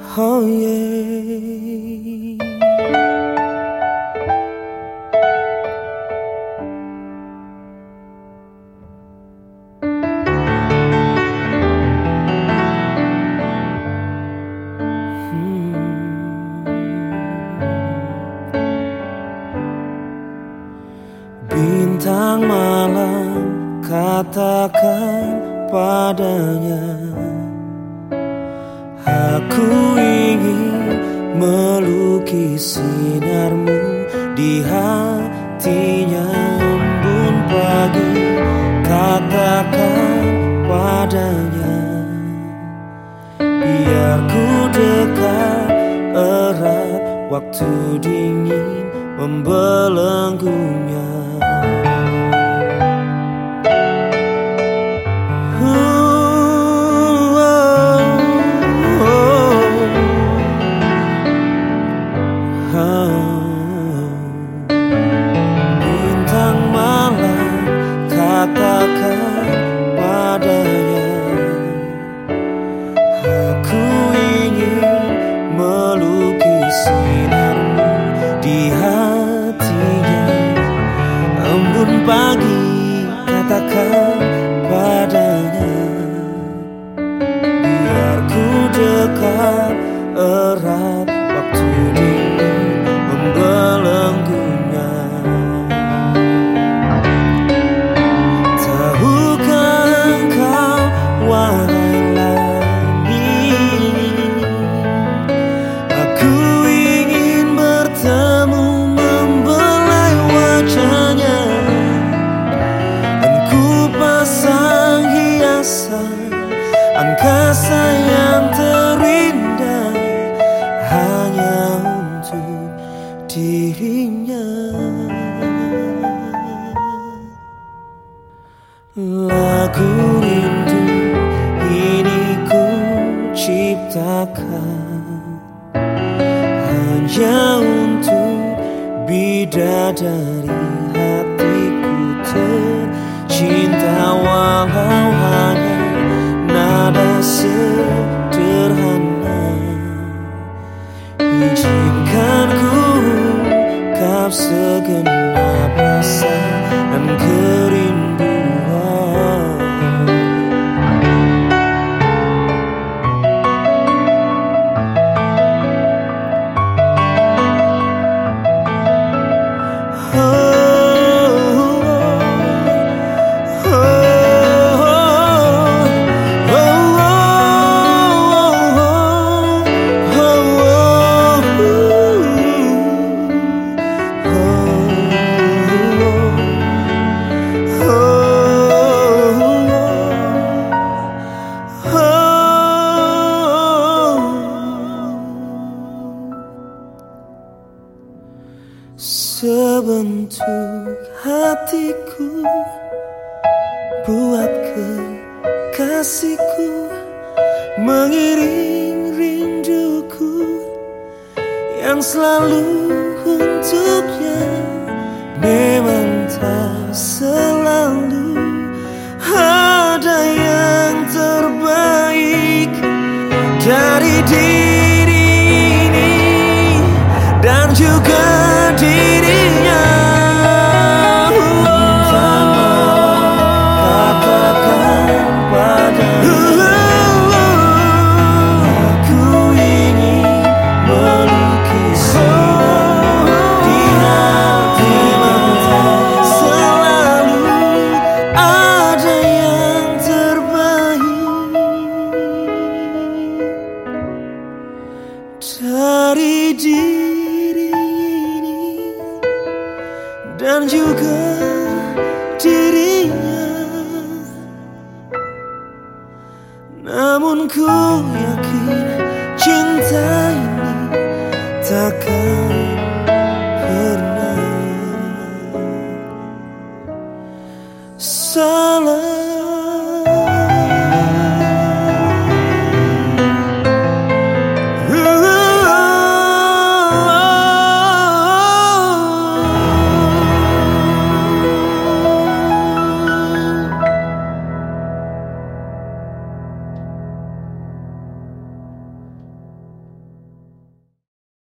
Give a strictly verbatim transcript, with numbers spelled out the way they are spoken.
Oh yeah. Bintang malam, katakan padanya, aku ingin melukis sinarmu di hatinya. Embun pagi, katakan padanya, biar ku dekat erat, waktu dingin membelenggunya. Bintang malam, katakan padanya, aku ingin melukis sinarmu di hatinya. Embun pagi, katakan padanya, biar ku dekat erat, waktu dingin membelenggunya. Tahukah engkau, wahai langit, aku ingin bertemu, membelai wajahnya, dan ku pasang hiasan angkasa yang terindah hanya untuk dirinya. Lagu rindu ini ku ciptakan hanya untuk bidadari hatiku tercinta. Walau hanya nada sederhana, izinkan ku ungkap segenap rasa dan kerinduan. Sebentuk hatiku buat kekasihku, mengiring rinduku yang selalu untuknya. Memang tak selalu ada yang terbaik dari diri ini dan juga dirinya. Bintang malam, katakan padanya, aku ingin melukis sinarmu di hatinya. Selalu ada yang terbaik dari diri ini dan juga dirinya. Namun ku yakin cinta ini takkan